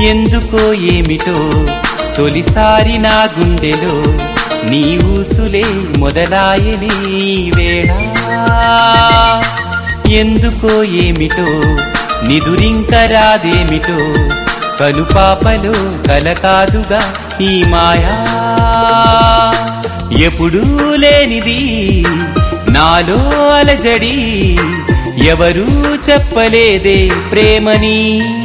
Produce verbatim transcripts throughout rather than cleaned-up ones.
ఎందుకో ఏమిటో తొలిసారి నా గుండెలో నీ ఊసులే మొదలాయని వేళ. ఎందుకో ఏమిటో నిదురింక రాదేమిటో కనుపాపలో కలకాదుగా ఈ మాయా. ఎప్పుడూ లేనిది నాలో అలజడి, ఎవరూ చెప్పలేదే ప్రేమని.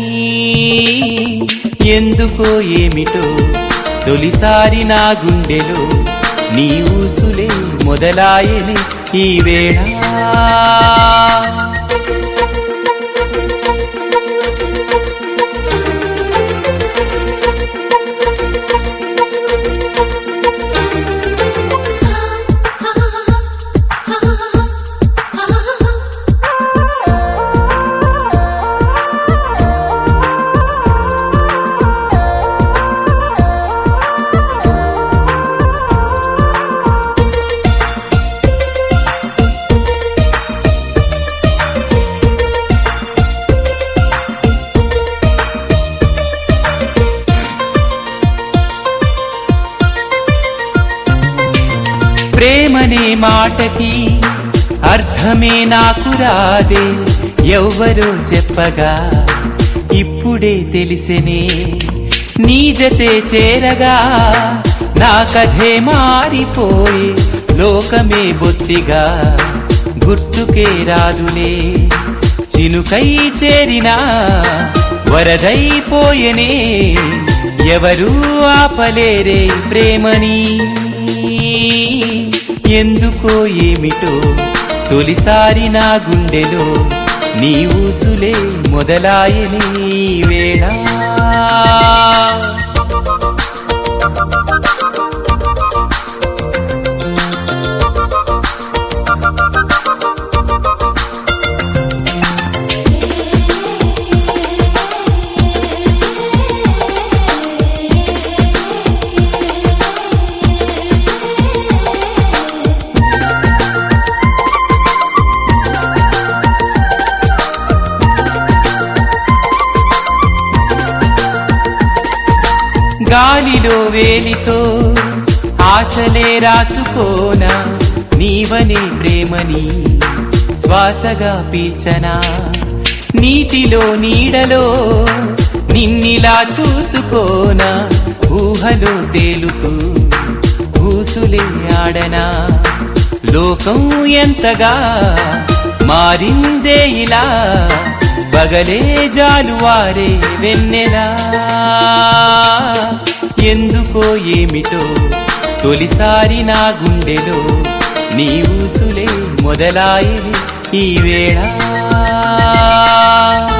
ఎందుకో ఏమిటో తొలిసారి నా గుండెలో నీ ఊసులే మొదలాయని ఈ వేళ. ప్రేమనే మాటకి అర్థమే నాకు రాదే, ఎవ్వరో చెప్పగా ఇప్పుడే తెలిసెనే. నీ జతే చేరగా నా కథే మారిపోయే, లోకమే బొత్తిగా గుర్తుకే రాదులే. చినుకై చేరినా వరదైపోయెనే, ఎవరూ ఆపలేరే ప్రేమని. ఎందుకో ఏమిటో తొలిసారి నా గుండెలో నీ ఊసులే మొదలాయని వేళ. గాలిలో వేలితో ఆశలే రాసుకోనా, నీవనే ప్రేమని శ్వాసగా పీల్చనా. నీటిలో నీడలో నిన్నిలా చూసుకోనా, ఊహలో తేలుతూ ఊసులే ఆడనా. లోకం ఎంతగా మారిందే ఇలా, పగలే జాలువారే వెన్నెలా. ఎందుకో ఏమిటో తొలిసారి నా గుండెలో నీ ఊసులే మొదలాయని ఈ వేళ.